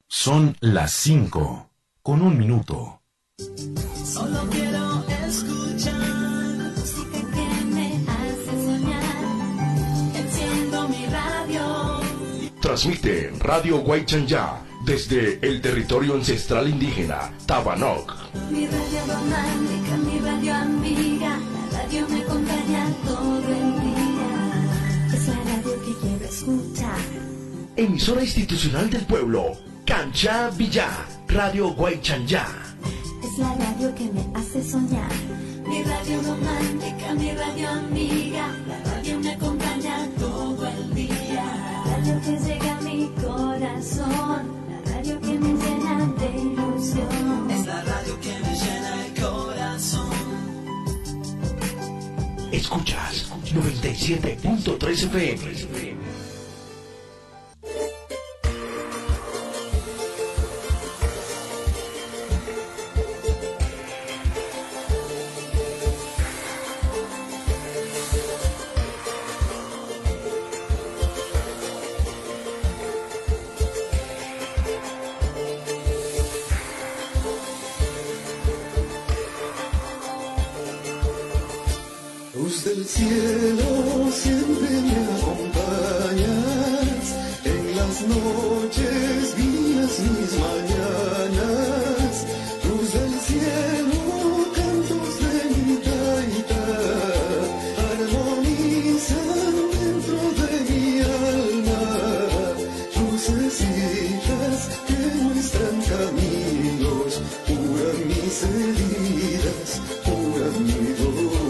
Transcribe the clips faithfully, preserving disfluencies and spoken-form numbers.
Son las cinco, con un minuto. Solo quiero escuchar música que me hace soñar. Enciendo mi radio. Transmite Radio Guaychanyá desde el territorio ancestral indígena Tabanoc. Mi radio romántica, mi radio amiga, la radio me acompaña todo el día. Es la radio que quiero escuchar. Emisora institucional del pueblo, Cancha Villá, Radio Guaychanyá. Es la radio que me hace soñar. Mi radio romántica, mi radio amiga, la radio me acompaña todo el día. La radio que llega a mi corazón, la radio que me llena de ilusión. Es la radio que me llena el corazón. Escuchas noventa y siete punto tres F M. Luz del cielo, siempre me acompañas, en las noches guías mis mañanas. Luz del cielo, cantos de mi taita, armonizan dentro de mi alma. Lucecitas que muestran caminos, curan mis heridas, curan mi dolor.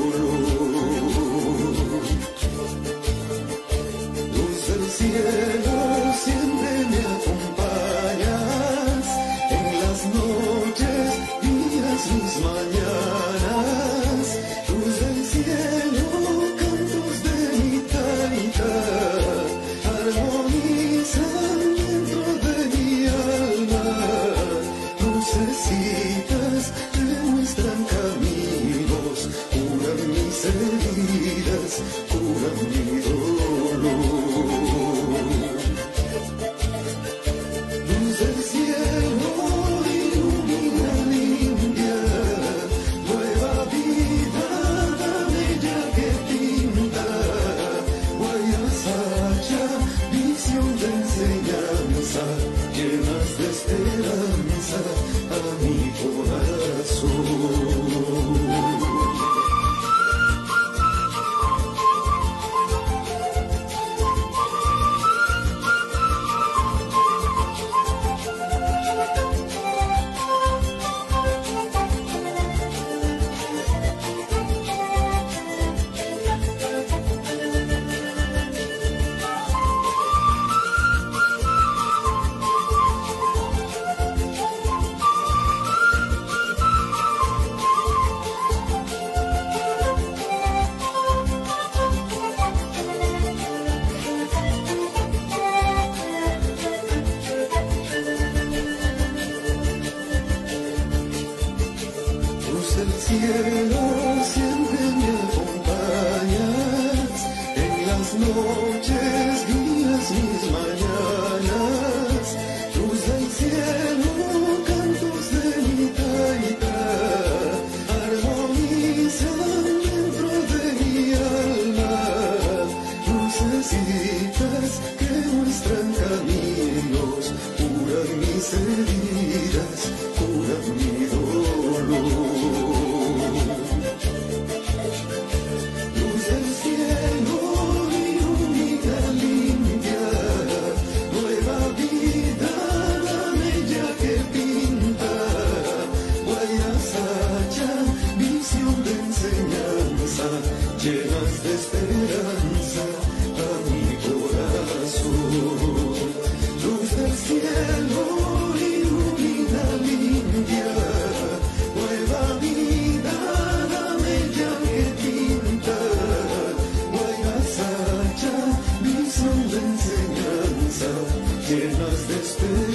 Cielo, siempre me acompañas, en las noches, días, mis mañanas. Luz del cielo, cantos de mi taita, armonizan dentro de mi alma. Lucecitas que muestran caminos, curan mis heridas, curan mi dolor. Del cielo ilumina limpia, nueva vida, la bella que pinta. Guayasacha, visión de enseñanza, llenas de esperanza a mi corazón. Cielo, siempre me acompañas, en las noches, días, mis mañanas. Luz del cielo, cantos de mi taita, armonizan dentro de mi alma. Lucecitas que muestran caminos, curan mis heridas, curan mi dolor. Llenas de esperanza a mi corazón. Luz del cielo, ilumina limpia, nueva vida, la bella que pinta. Guayasacha, visión de enseñanza, llenas de esperanza.